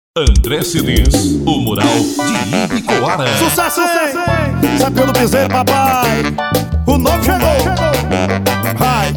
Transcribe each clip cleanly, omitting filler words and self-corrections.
André Cedês, o Mural de Ibicoara. Sucesso, hein? Sapinho do piseiro, papai. O novo chegou. Vai.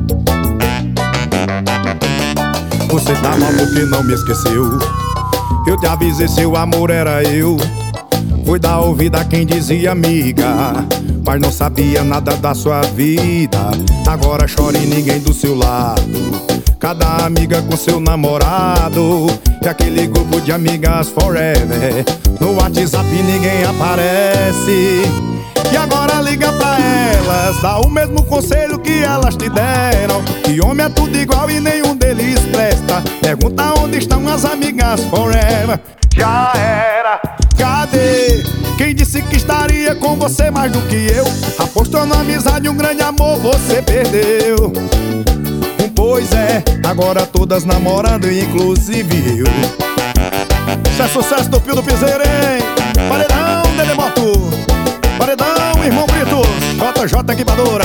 Você tá mal porque não me esqueceu. Eu te avisei, seu amor era eu. Fui dar ouvido a quem dizia amiga, mas não sabia nada da sua vida. Agora chora e ninguém do seu lado, cada amiga com seu namorado. E aquele grupo de amigas forever, no WhatsApp ninguém aparece. E agora liga pra elas, dá o mesmo conselho que elas te deram, que homem é tudo igual e nenhum deles presta. Pergunta onde estão as amigas forever. Já era, cadê? Quem disse que estaria com você mais do que eu? Apostou na amizade, um grande amor você perdeu. Pois é, agora todas namorando, inclusive eu. Isso é sucesso do Pio do Piseiro, hein? Paredão, Delemoto. Paredão, Irmão Brito. JJ Equipadora.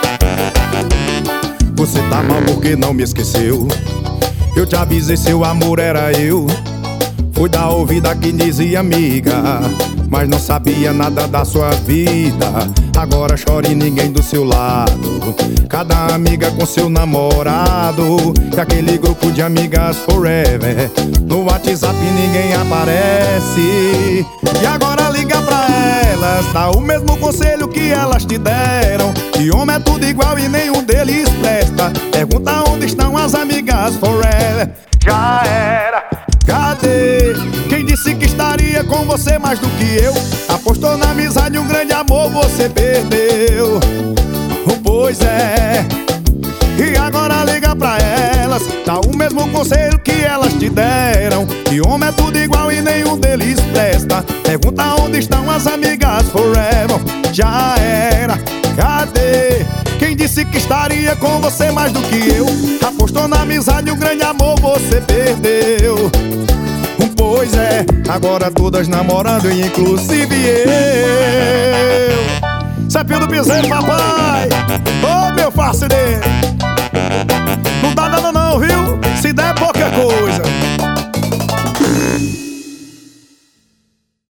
Você tá mal porque não me esqueceu. Eu te avisei, seu amor era eu. Fui dar ouvido a quem dizia amiga, mas não sabia nada da sua vida. Agora chora e ninguém do seu lado, cada amiga com seu namorado. E aquele grupo de amigas forever, no WhatsApp ninguém aparece. E agora liga pra elas, dá o mesmo conselho que elas te deram, que homem é tudo igual e nenhum deles presta. Pergunta onde estão as amigas forever. Já era, cadê? Quem disse que estaria com você mais do que eu? Apostou na amizade, um grande amor você perdeu. Pois é, e agora liga pra elas, dá o mesmo conselho que elas te deram, que homem é tudo igual e nenhum deles presta. Pergunta onde estão as amigas forever. Já era, cadê? Quem disse que estaria com você mais do que eu? Apostou na amizade, um grande amor você perdeu. Pois é, agora todas namorando, inclusive eu. Sapinho do Piseiro, papai. Ô, meu facendeiro.